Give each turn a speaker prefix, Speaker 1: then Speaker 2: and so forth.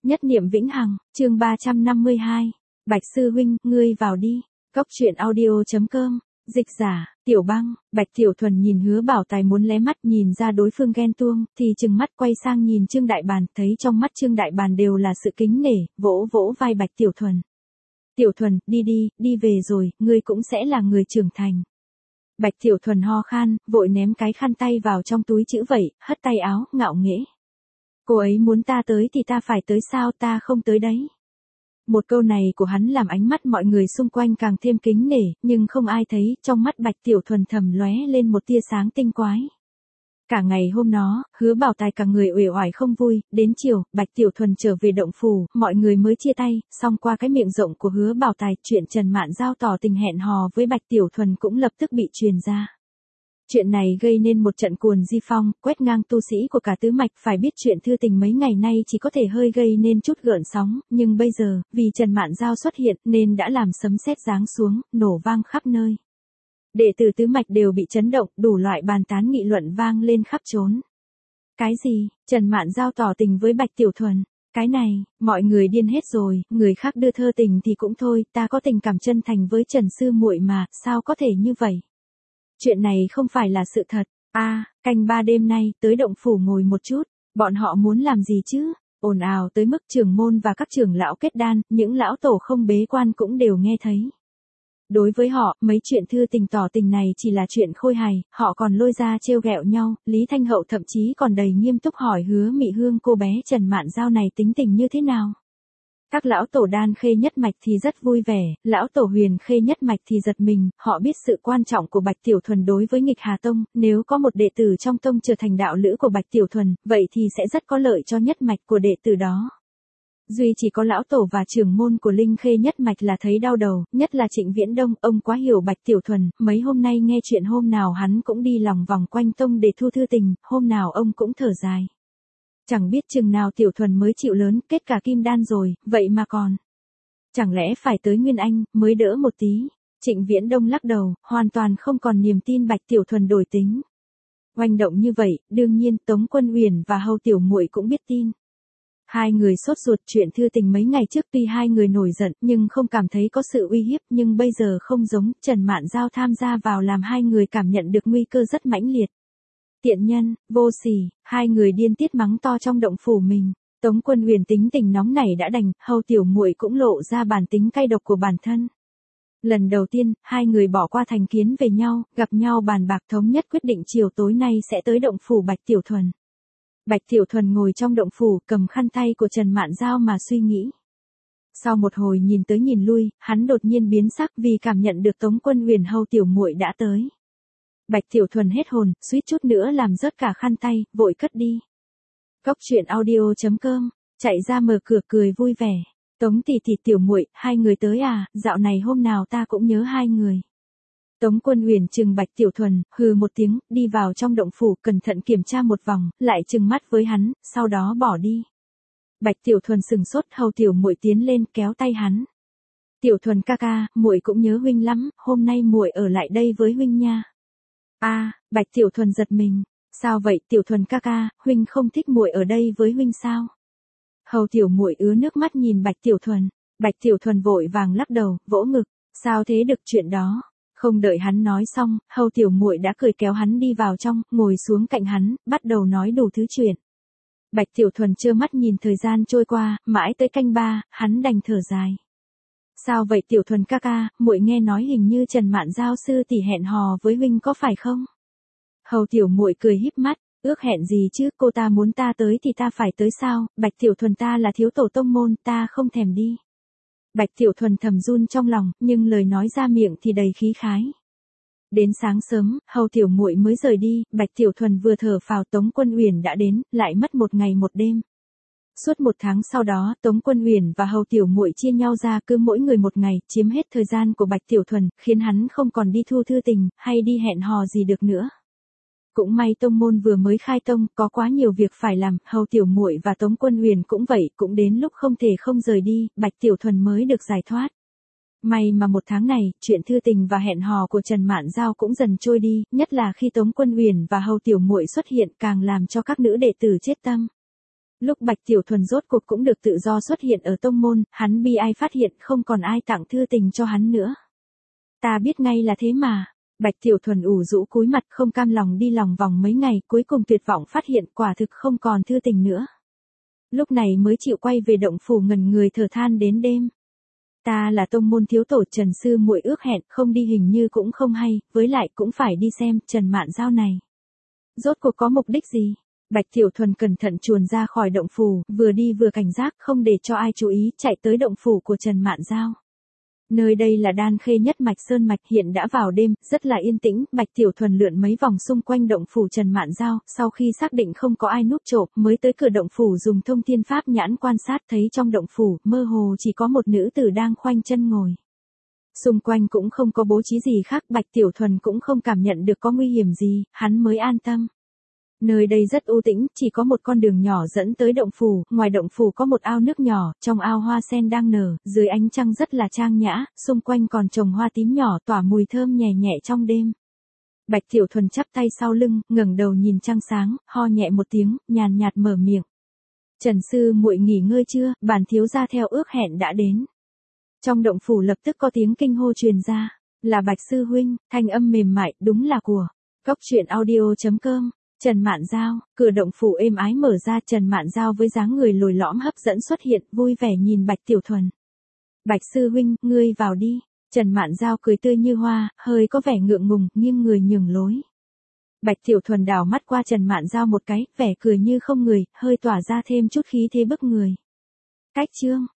Speaker 1: Nhất niệm vĩnh hằng, chương 352. Bạch sư huynh, ngươi vào đi. Cốc truyện audio.com. Dịch giả, Tiểu Băng. Bạch Tiểu Thuần nhìn Hứa Bảo Tài muốn lé mắt, nhìn ra đối phương ghen tuông, thì trừng mắt quay sang nhìn Trương Đại Bàn, thấy trong mắt Trương Đại Bàn đều là sự kính nể, vỗ vỗ vai Bạch Tiểu Thuần. Tiểu Thuần, đi về rồi, ngươi cũng sẽ là người trưởng thành. Bạch Tiểu Thuần ho khan, vội ném cái khăn tay vào trong túi chữ vậy, hất tay áo, ngạo nghễ. Cô ấy muốn ta tới thì ta phải tới sao, ta không tới đấy. Một câu này của hắn làm ánh mắt mọi người xung quanh càng thêm kính nể, nhưng không ai thấy, trong mắt Bạch Tiểu Thuần thầm lóe lên một tia sáng tinh quái. Cả ngày hôm đó, Hứa Bảo Tài cả người uể oải không vui, đến chiều, Bạch Tiểu Thuần trở về động phủ, mọi người mới chia tay, xong qua cái miệng rộng của Hứa Bảo Tài, chuyện Trần Mạn Giao tỏ tình hẹn hò với Bạch Tiểu Thuần cũng lập tức bị truyền ra. Chuyện này gây nên một trận cuồng di phong, quét ngang tu sĩ của cả tứ mạch, phải biết chuyện thư tình mấy ngày nay chỉ có thể hơi gây nên chút gợn sóng, nhưng bây giờ, vì Trần Mạn Giao xuất hiện nên đã làm sấm sét giáng xuống, nổ vang khắp nơi. Đệ tử tứ mạch đều bị chấn động, đủ loại bàn tán nghị luận vang lên khắp chốn. Cái gì, Trần Mạn Giao tỏ tình với Bạch Tiểu Thuần? Cái này, mọi người điên hết rồi, người khác đưa thơ tình thì cũng thôi, ta có tình cảm chân thành với Trần sư muội mà, sao có thể như vậy? Chuyện này không phải là sự thật. Canh 3 đêm nay, tới động phủ ngồi một chút, bọn họ muốn làm gì chứ? Ồn ào tới mức trưởng môn và các trưởng lão kết đan, những lão tổ không bế quan cũng đều nghe thấy. Đối với họ, mấy chuyện thư tình tỏ tình này chỉ là chuyện khôi hài, họ còn lôi ra trêu ghẹo nhau, Lý Thanh Hậu thậm chí còn đầy nghiêm túc hỏi Hứa Mị Hương cô bé Trần Mạn Giao này tính tình như thế nào. Các lão tổ đan khê nhất mạch thì rất vui vẻ, lão tổ huyền khê nhất mạch thì giật mình, họ biết sự quan trọng của Bạch Tiểu Thuần đối với nghịch Hà Tông, nếu có một đệ tử trong tông trở thành đạo lữ của Bạch Tiểu Thuần, vậy thì sẽ rất có lợi cho nhất mạch của đệ tử đó. Duy chỉ có lão tổ và trưởng môn của Linh Khê nhất mạch là thấy đau đầu, nhất là Trịnh Viễn Đông, ông quá hiểu Bạch Tiểu Thuần, mấy hôm nay nghe chuyện hôm nào hắn cũng đi lòng vòng quanh tông để thu thư tình, hôm nào ông cũng thở dài. Chẳng biết chừng nào Tiểu Thuần mới chịu lớn, kết cả kim đan rồi, vậy mà còn. Chẳng lẽ phải tới Nguyên Anh, mới đỡ một tí. Trịnh Viễn Đông lắc đầu, hoàn toàn không còn niềm tin Bạch Tiểu Thuần đổi tính. Oanh động như vậy, đương nhiên Tống Quân Uyển và Hầu Tiểu Muội cũng biết tin. Hai người sốt ruột chuyện thư tình mấy ngày trước, tuy hai người nổi giận nhưng không cảm thấy có sự uy hiếp, nhưng bây giờ không giống, Trần Mạn Giao tham gia vào làm hai người cảm nhận được nguy cơ rất mãnh liệt. Tiện nhân, vô sỉ, hai người điên tiết mắng to trong động phủ mình. Tống Quân Uyển tính tình nóng nảy đã đành, Hầu Tiểu Muội cũng lộ ra bản tính cay độc của bản thân. Lần đầu tiên, hai người bỏ qua thành kiến về nhau, gặp nhau bàn bạc thống nhất quyết định chiều tối nay sẽ tới động phủ Bạch Tiểu Thuần. Bạch Tiểu Thuần ngồi trong động phủ, cầm khăn tay của Trần Mạn Giao mà suy nghĩ. Sau một hồi nhìn tới nhìn lui, hắn đột nhiên biến sắc vì cảm nhận được Tống Quân Uyển Hầu Tiểu Muội đã tới. Bạch Tiểu Thuần hết hồn, suýt chút nữa làm rớt cả khăn tay, vội cất đi. Cốc truyện audio.com, chạy ra mở cửa cười vui vẻ. Tống tỷ tỷ Tiểu Muội, hai người tới à, dạo này hôm nào ta cũng nhớ hai người. Tống Quân Uyển trừng Bạch Tiểu Thuần, hừ một tiếng, đi vào trong động phủ, cẩn thận kiểm tra một vòng, lại trừng mắt với hắn, sau đó bỏ đi. Bạch Tiểu Thuần sừng sốt, Hầu Tiểu Muội tiến lên kéo tay hắn. Tiểu Thuần ca ca, muội cũng nhớ huynh lắm, hôm nay muội ở lại đây với huynh nha. Bạch Tiểu Thuần giật mình, sao vậy Tiểu Thuần ca ca, huynh không thích muội ở đây với huynh sao? Hầu Tiểu Muội ứa nước mắt nhìn Bạch Tiểu Thuần. Bạch Tiểu Thuần vội vàng lắc đầu, vỗ ngực, sao thế được chuyện đó? Không đợi hắn nói xong, Hầu Tiểu Muội đã cười kéo hắn đi vào trong, ngồi xuống cạnh hắn, bắt đầu nói đủ thứ chuyện. Bạch Tiểu Thuần trơ mắt nhìn thời gian trôi qua, mãi tới canh 3, hắn đành thở dài. Sao vậy Tiểu Thuần ca ca, muội nghe nói hình như Trần Mạn Giao sư tỷ hẹn hò với huynh có phải không? Hầu Tiểu Muội cười híp mắt, ước hẹn gì chứ, cô ta muốn ta tới thì ta phải tới sao, Bạch Tiểu Thuần ta là thiếu tổ tông môn, ta không thèm đi. Bạch Tiểu Thuần thầm run trong lòng, nhưng lời nói ra miệng thì đầy khí khái. Đến sáng sớm, Hầu Tiểu Muội mới rời đi, Bạch Tiểu Thuần vừa thở phào Tống Quân Uyển đã đến, lại mất một ngày một đêm. Suốt một tháng sau đó, Tống Quân Uyển và Hầu Tiểu Muội chia nhau ra, cứ mỗi người một ngày, chiếm hết thời gian của Bạch Tiểu Thuần, khiến hắn không còn đi thu thư tình, hay đi hẹn hò gì được nữa. Cũng may tông môn vừa mới khai tông, có quá nhiều việc phải làm, Hầu Tiểu Muội và Tống Quân Uyển cũng vậy, cũng đến lúc không thể không rời đi, Bạch Tiểu Thuần mới được giải thoát. May mà một tháng này, chuyện thư tình và hẹn hò của Trần Mạn Giao cũng dần trôi đi, nhất là khi Tống Quân Uyển và Hầu Tiểu Muội xuất hiện càng làm cho các nữ đệ tử chết tâm. Lúc Bạch Tiểu Thuần rốt cuộc cũng được tự do xuất hiện ở tông môn, hắn bi ai phát hiện không còn ai tặng thư tình cho hắn nữa. Ta biết ngay là thế mà. Bạch Tiểu Thuần ủ rũ cúi mặt không cam lòng đi lòng vòng mấy ngày, cuối cùng tuyệt vọng phát hiện quả thực không còn thư tình nữa. Lúc này mới chịu quay về động phủ ngẩn người thở than đến đêm. Ta là tông môn thiếu tổ Trần sư muội ước hẹn, không đi hình như cũng không hay, với lại cũng phải đi xem Trần Mạn Giao này. Rốt cuộc có mục đích gì? Bạch Tiểu Thuần cẩn thận chuồn ra khỏi động phủ, vừa đi vừa cảnh giác không để cho ai chú ý, chạy tới động phủ của Trần Mạn Giao. Nơi đây là Đan Khê nhất mạch sơn mạch, hiện đã vào đêm, rất là yên tĩnh, Bạch Tiểu Thuần lượn mấy vòng xung quanh động phủ Trần Mạn Giao, sau khi xác định không có ai núp trộm, mới tới cửa động phủ dùng thông thiên pháp nhãn quan sát, thấy trong động phủ, mơ hồ chỉ có một nữ tử đang khoanh chân ngồi. Xung quanh cũng không có bố trí gì khác, Bạch Tiểu Thuần cũng không cảm nhận được có nguy hiểm gì, hắn mới an tâm. Nơi đây rất u tĩnh, chỉ có một con đường nhỏ dẫn tới động phủ, ngoài động phủ có một ao nước nhỏ, trong ao hoa sen đang nở, dưới ánh trăng rất là trang nhã, xung quanh còn trồng hoa tím nhỏ tỏa mùi thơm nhẹ nhẹ trong đêm. Bạch Tiểu Thuần chắp tay sau lưng, ngẩng đầu nhìn trăng sáng, ho nhẹ một tiếng, nhàn nhạt mở miệng. Trần sư muội nghỉ ngơi chưa, bản thiếu gia theo ước hẹn đã đến. Trong động phủ lập tức có tiếng kinh hô truyền ra, là Bạch sư huynh, thanh âm mềm mại, đúng là của Cốc Truyện Audio.com. Trần Mạn Giao, cửa động phủ êm ái mở ra, Trần Mạn Giao với dáng người lồi lõm hấp dẫn xuất hiện, vui vẻ nhìn Bạch Tiểu Thuần. Bạch sư huynh, ngươi vào đi. Trần Mạn Giao cười tươi như hoa, hơi có vẻ ngượng ngùng, nghiêng người nhường lối. Bạch Tiểu Thuần đảo mắt qua Trần Mạn Giao một cái, vẻ cười như không người, hơi tỏa ra thêm chút khí thế bức người. Cách chương